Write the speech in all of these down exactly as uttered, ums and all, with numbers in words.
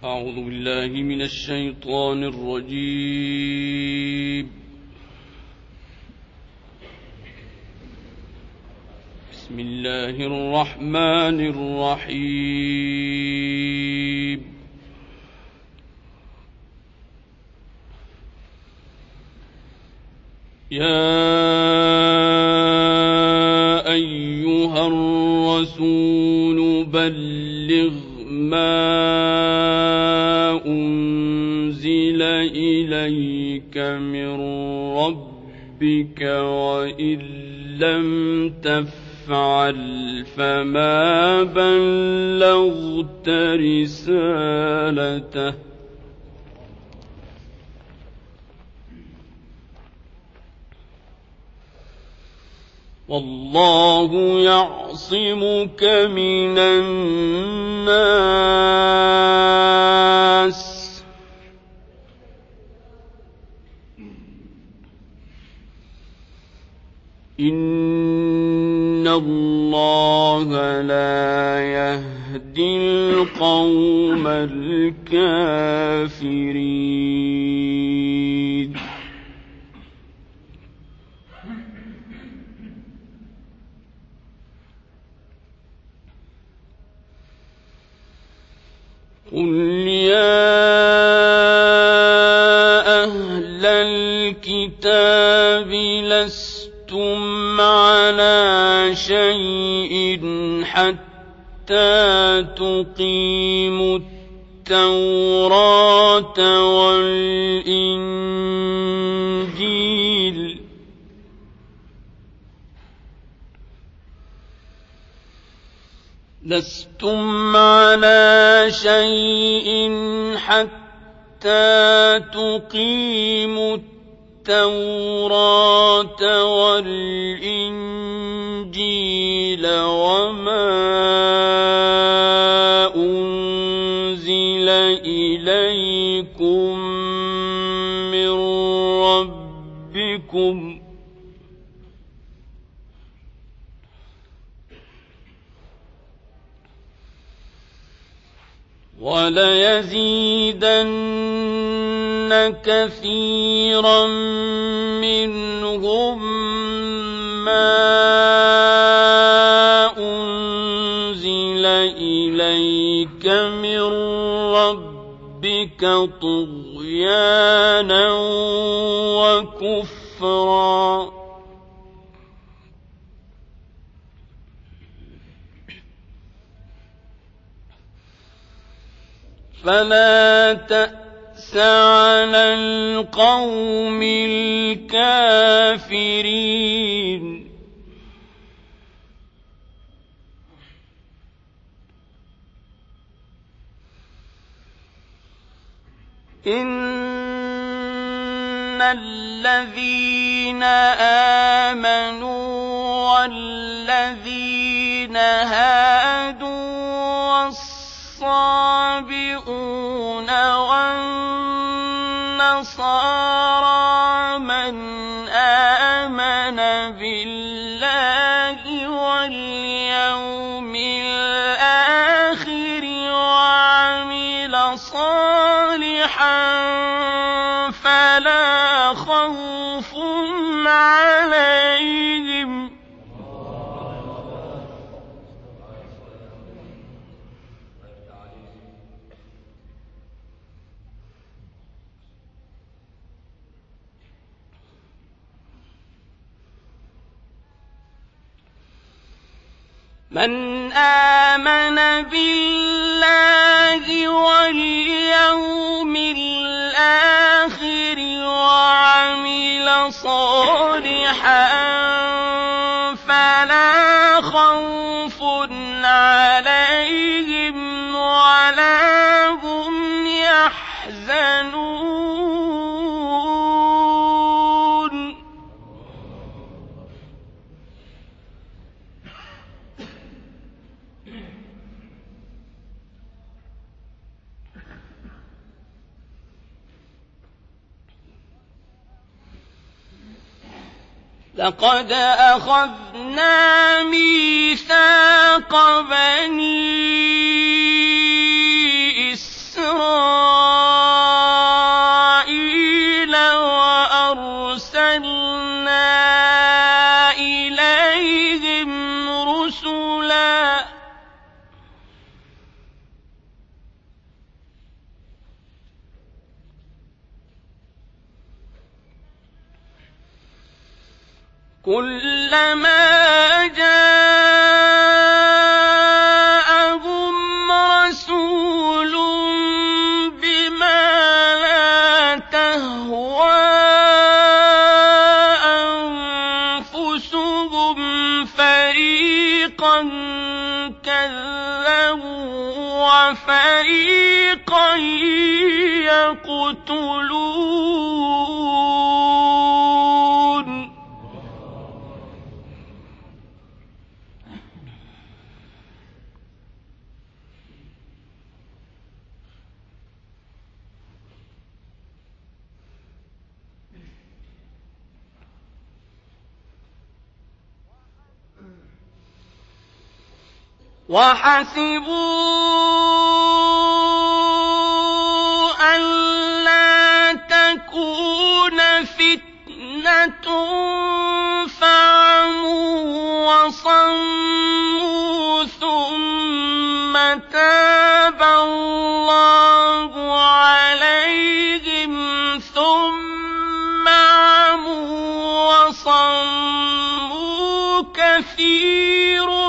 أعوذ بالله من الشيطان الرجيم. بسم الله الرحمن الرحيم. يا أيها الرسول بلغ ما أنزل إليك من ربك وإن لم تفعل فما بلغت رسالته والله يعصمك من الناس إن الله لا يهدي القوم الكافرين. قل يا أهل الكتاب لستم على شيء حتى تقيموا التوراة والإنجيل لستم على شيء حتى تقيموا التوراة والإنجيل وما أنزل إليكم من ربكم وليزيدن كثيرا منهم ما أنزل إليك من ربك طغيانا وكفرا فلا تأس على القوم الكافرين. إن الذين آمنوا والذين هادوا الصابئون والنصارى من آمن بالله واليوم الآخر وعمل صالحا فلا خوف عليهم من آمن بالله واليوم الآخر وعمل صالحا فلا خوف عليهم ولا هم يحزنون. لقد أخذنا ميثاق بني إسرائيل كلما جاءهم رسول بما لا تهوى أنفسهم فريقا كذبوا وفريقا يقتلون وحسبوا ألا تكون فتنة فعموا وصموا ثم تاب الله عليهم ثم عموا وصموا كثير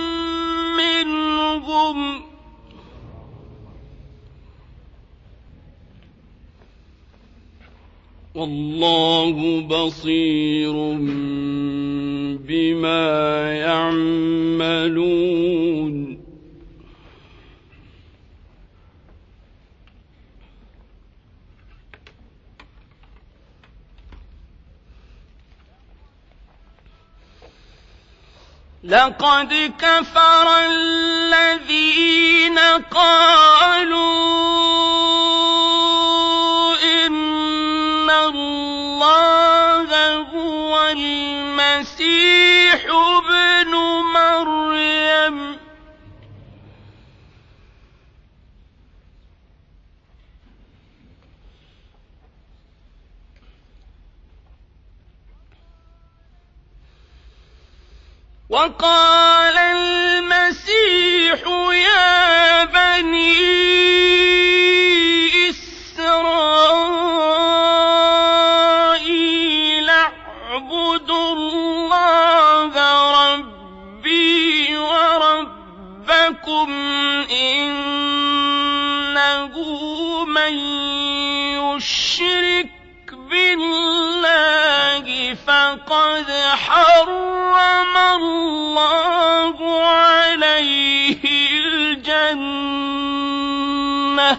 منهم والله بصير بما يعملون لقد كفر الذين قالوا إن الله هو المسيح ابن مريم وقال المسيح يا بني إسرائيل اعبدوا الله ربي وربكم إنه من يشرك بالله فقد حرم الله عليه الجنة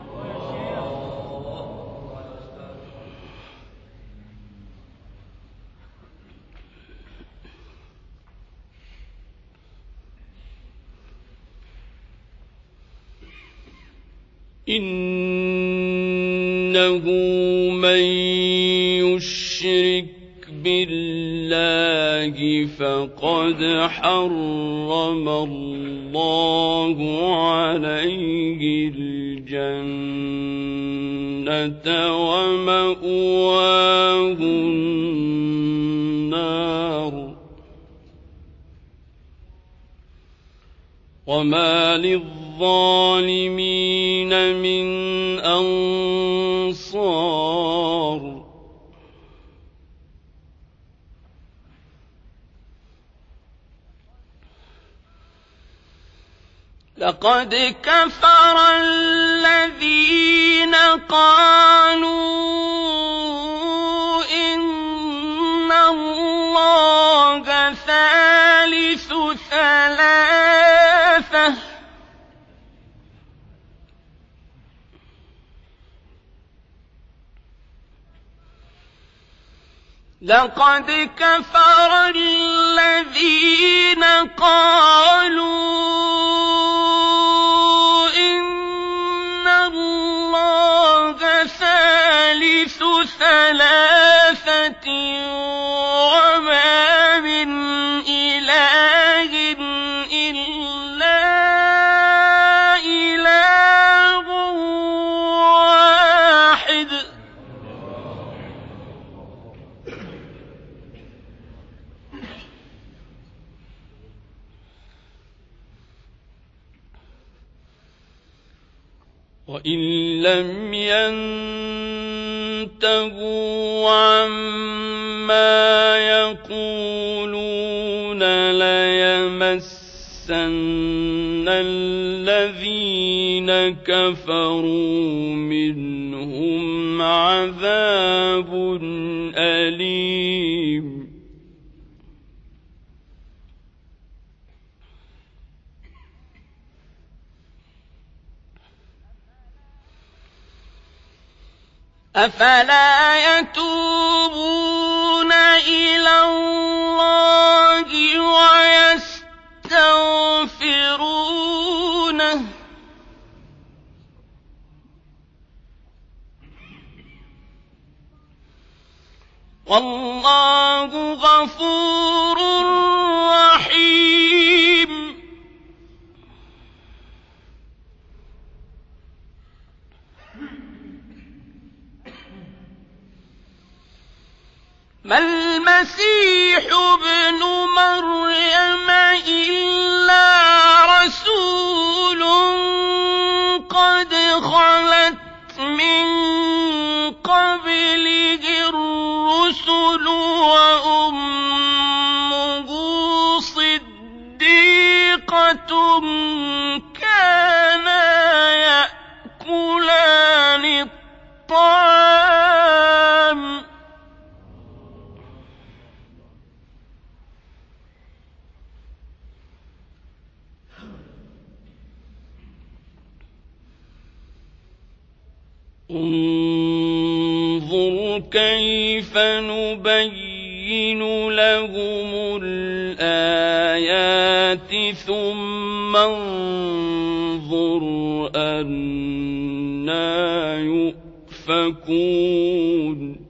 إنه من يشرك بالله فقد حرم الله عليه الجنة ومأواه النار وما للظالمين من أنصار لقد كفر الذين قالوا إن الله ثالث ثلاثة لقد كفر الذين قالوا إن الله ثالث ثلاثة وما من إله إلا إله واحد وإن لم ينتهوا عما يقولون ليمسن الذين كفروا منهم عذاب أليم أفلا يتوبون إلى الله ويستغفرونه والله غفور رحيم ما المسيح ابن مريم إلا رسول قد خلت من قبله الرسل وأمه صديقة كانا يأكلان الطعام انظر كيف نبين لهم الآيات ثم انظر أنى يؤفكون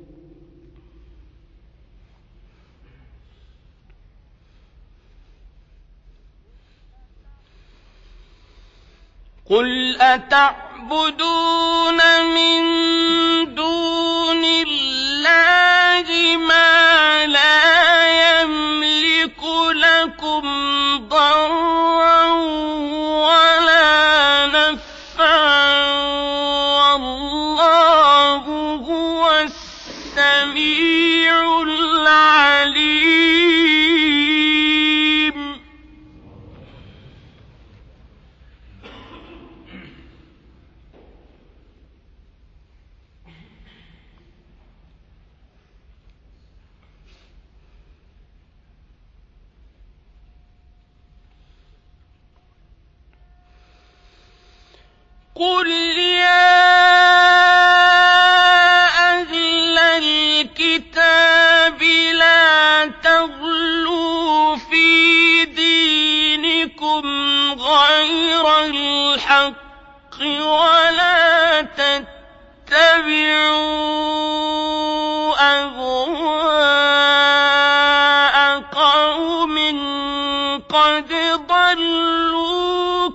قل أتعبدون من دون الله ما لا يملك لكم ضرا ولا نفعا والله هو السميع العليم قل يا أهل الكتاب لا تغلوا في دينكم غير الحق ولا تتبعوا أهواء قوم قد ضلوا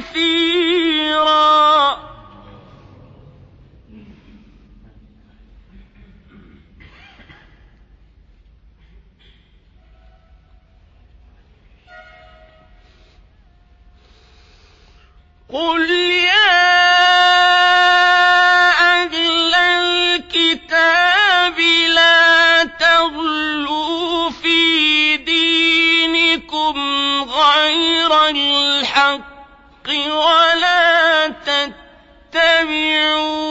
كثيرا قل يا أهل الكتاب لا تغلوا في دينكم غير الحق ولا تتبعوا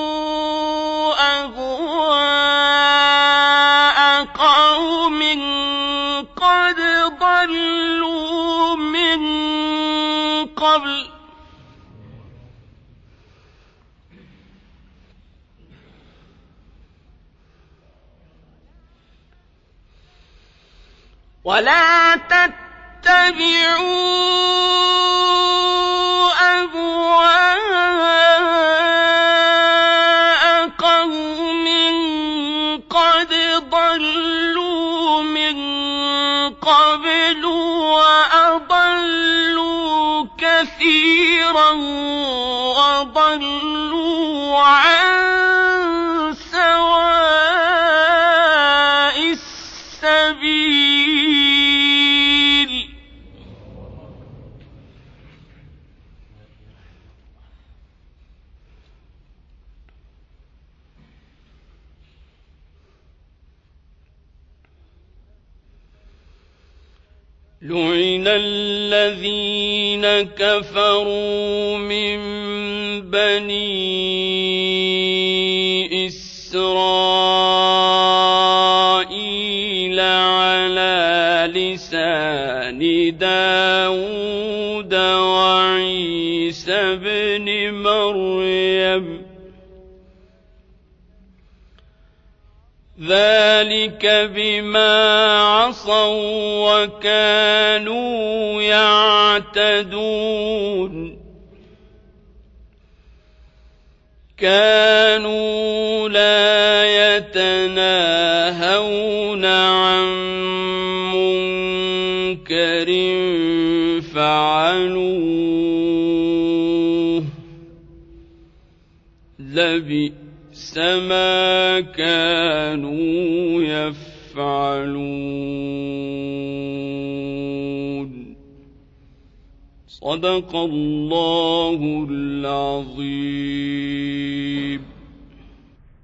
أهواء قوم قد ضلوا من قبل ولا تتبعوا أهواء قوم قد ضلوا من قبل وأضلوا كثيرا وضلوا عن سواء السبيل لعن الذين كفروا من بني إسرائيل على لسان داود وعيسى بن مريم ذلك بما عصوا وكانوا يعتدون كانوا لا يتناهون عن منكر فعلوه لبئس ما كانوا يفعلون. صدق الله العظيم.